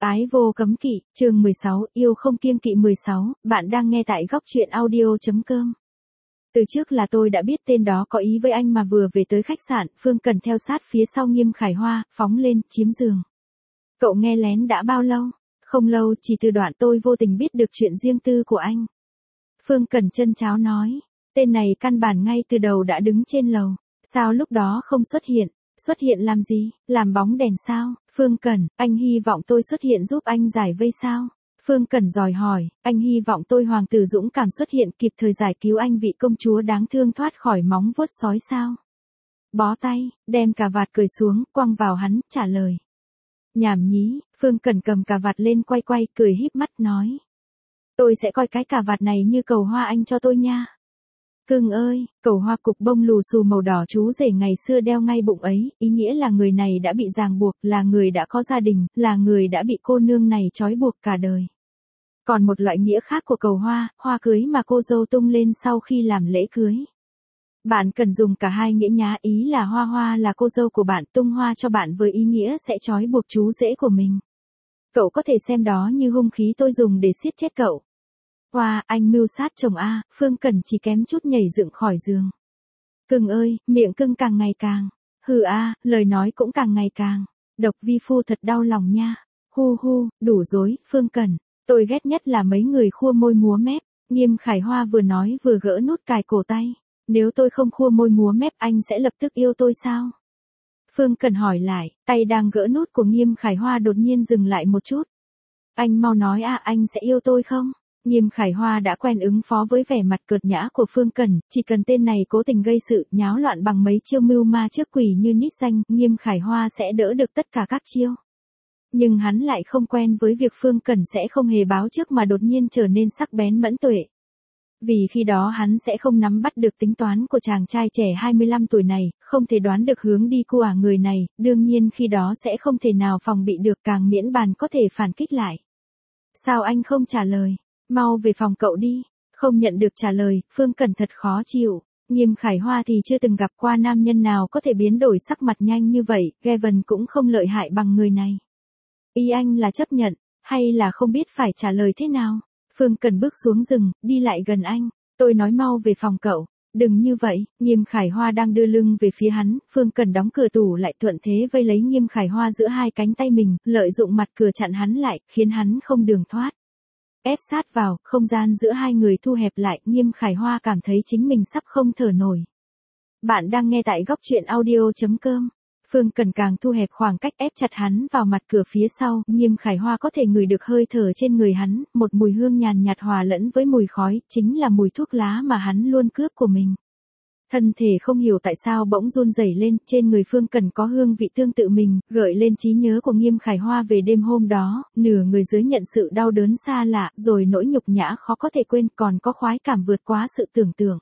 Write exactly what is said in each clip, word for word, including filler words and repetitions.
Ái vô cấm kỵ, chương mười sáu, yêu không kiêng kỵ mười sáu, bạn đang nghe tại góc truyện audio.com. Từ trước là tôi đã biết tên đó có ý với anh mà vừa về tới khách sạn, Phương Cần theo sát phía sau Nghiêm Khải Hoa, phóng lên, chiếm giường. Cậu nghe lén đã bao lâu? Không lâu, chỉ từ đoạn tôi vô tình biết được chuyện riêng tư của anh. Phương Cần chân cháo nói, tên này căn bản ngay từ đầu đã đứng trên lầu, sao lúc đó không xuất hiện? Xuất hiện làm gì? Làm bóng đèn sao? Phương Cần, anh hy vọng tôi xuất hiện giúp anh giải vây sao? Phương Cần dòi hỏi, anh hy vọng tôi hoàng tử dũng cảm xuất hiện kịp thời giải cứu anh vị công chúa đáng thương thoát khỏi móng vuốt sói sao? Bó tay, đem cà vạt cởi xuống, quăng vào hắn, trả lời. Nhảm nhí, Phương Cần cầm cà vạt lên quay quay, cười híp mắt nói. Tôi sẽ coi cái cà vạt này như cầu hoa anh cho tôi nha. Cưng ơi, cầu hoa cục bông lù xù màu đỏ chú rể ngày xưa đeo ngay bụng ấy, ý nghĩa là người này đã bị ràng buộc, là người đã có gia đình, là người đã bị cô nương này trói buộc cả đời. Còn một loại nghĩa khác của cầu hoa, hoa cưới mà cô dâu tung lên sau khi làm lễ cưới. Bạn cần dùng cả hai nghĩa nhá, ý là hoa hoa là cô dâu của bạn, tung hoa cho bạn với ý nghĩa sẽ trói buộc chú rể của mình. Cậu có thể xem đó như hung khí tôi dùng để siết chết cậu. Hoa, anh mưu sát chồng a, Phương Cần chỉ kém chút nhảy dựng khỏi giường. Cưng ơi, miệng cưng càng ngày càng. Hừ a, lời nói cũng càng ngày càng. Độc vi phu thật đau lòng nha. Hu hu, đủ rồi, Phương Cần. Tôi ghét nhất là mấy người khua môi múa mép. Nghiêm Khải Hoa vừa nói vừa gỡ nút cài cổ tay. Nếu tôi không khua môi múa mép anh sẽ lập tức yêu tôi sao? Phương Cần hỏi lại, tay đang gỡ nút của Nghiêm Khải Hoa đột nhiên dừng lại một chút. Anh mau nói a, anh sẽ yêu tôi không? Nghiêm Khải Hoa đã quen ứng phó với vẻ mặt cợt nhã của Phương Cần, chỉ cần tên này cố tình gây sự, nháo loạn bằng mấy chiêu mưu ma trước quỷ như nít xanh, Nghiêm Khải Hoa sẽ đỡ được tất cả các chiêu. Nhưng hắn lại không quen với việc Phương Cần sẽ không hề báo trước mà đột nhiên trở nên sắc bén mẫn tuệ. Vì khi đó hắn sẽ không nắm bắt được tính toán của chàng trai trẻ hai mươi lăm tuổi này, không thể đoán được hướng đi của người này, đương nhiên khi đó sẽ không thể nào phòng bị được, càng miễn bàn có thể phản kích lại. Sao anh không trả lời? Mau về phòng cậu đi. Không nhận được trả lời, Phương Cần thật khó chịu. Nghiêm Khải Hoa thì chưa từng gặp qua nam nhân nào có thể biến đổi sắc mặt nhanh như vậy, Gavin cũng không lợi hại bằng người này. Ý anh là chấp nhận, hay là không biết phải trả lời thế nào? Phương Cần bước xuống giường, đi lại gần anh. Tôi nói mau về phòng cậu. Đừng như vậy, Nghiêm Khải Hoa đang đưa lưng về phía hắn, Phương Cần đóng cửa tủ lại thuận thế vây lấy Nghiêm Khải Hoa giữa hai cánh tay mình, lợi dụng mặt cửa chặn hắn lại, khiến hắn không đường thoát. Ép sát vào, không gian giữa hai người thu hẹp lại, Nghiêm Khải Hoa cảm thấy chính mình sắp không thở nổi. Bạn đang nghe tại góc truyện audio.com. Phương Cần càng thu hẹp khoảng cách ép chặt hắn vào mặt cửa phía sau, Nghiêm Khải Hoa có thể ngửi được hơi thở trên người hắn, một mùi hương nhàn nhạt hòa lẫn với mùi khói, chính là mùi thuốc lá mà hắn luôn cướp của mình. Thân thể không hiểu tại sao bỗng run rẩy lên, trên người Phương Cần có hương vị tương tự mình, gợi lên trí nhớ của Nghiêm Khải Hoa về đêm hôm đó, nửa người dưới nhận sự đau đớn xa lạ, rồi nỗi nhục nhã khó có thể quên, còn có khoái cảm vượt quá sự tưởng tượng.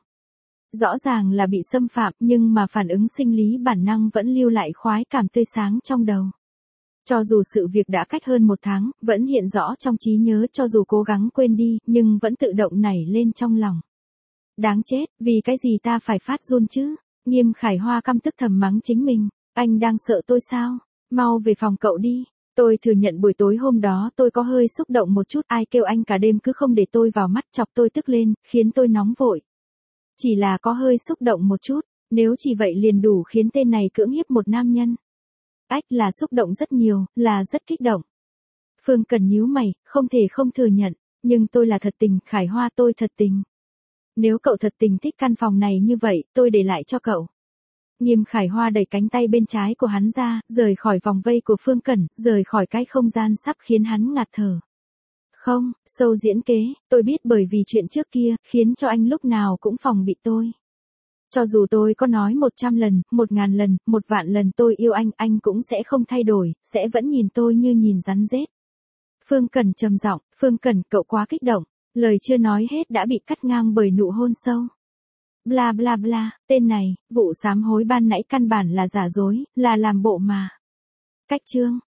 Rõ ràng là bị xâm phạm, nhưng mà phản ứng sinh lý bản năng vẫn lưu lại khoái cảm tươi sáng trong đầu. Cho dù sự việc đã cách hơn một tháng, vẫn hiện rõ trong trí nhớ, cho dù cố gắng quên đi, nhưng vẫn tự động nảy lên trong lòng. Đáng chết, vì cái gì ta phải phát run chứ? Nghiêm Khải Hoa căm tức thầm mắng chính mình. Anh đang sợ tôi sao? Mau về phòng cậu đi. Tôi thừa nhận buổi tối hôm đó tôi có hơi xúc động một chút, ai kêu anh cả đêm cứ không để tôi vào mắt, chọc tôi tức lên, khiến tôi nóng vội. Chỉ là có hơi xúc động một chút, nếu chỉ vậy liền đủ khiến tên này cưỡng hiếp một nam nhân. Ách là xúc động rất nhiều, là rất kích động. Phương Cần nhíu mày, không thể không thừa nhận, nhưng tôi là thật tình, Khải Hoa tôi thật tình. Nếu cậu thật tình thích căn phòng này như vậy, tôi để lại cho cậu. Nghiêm Khải Hoa đẩy cánh tay bên trái của hắn ra, rời khỏi vòng vây của Phương Cần, rời khỏi cái không gian sắp khiến hắn ngạt thở. Không, sâu diễn kế, tôi biết bởi vì chuyện trước kia, khiến cho anh lúc nào cũng phòng bị tôi. Cho dù tôi có nói một trăm lần, một ngàn lần, một vạn lần tôi yêu anh, anh cũng sẽ không thay đổi, sẽ vẫn nhìn tôi như nhìn rắn rết. Phương Cần trầm giọng, Phương Cần, cậu quá kích động. Lời chưa nói hết đã bị cắt ngang bởi nụ hôn sâu. Bla bla bla, tên này, vụ sám hối ban nãy căn bản là giả dối, là làm bộ mà. Cách chương.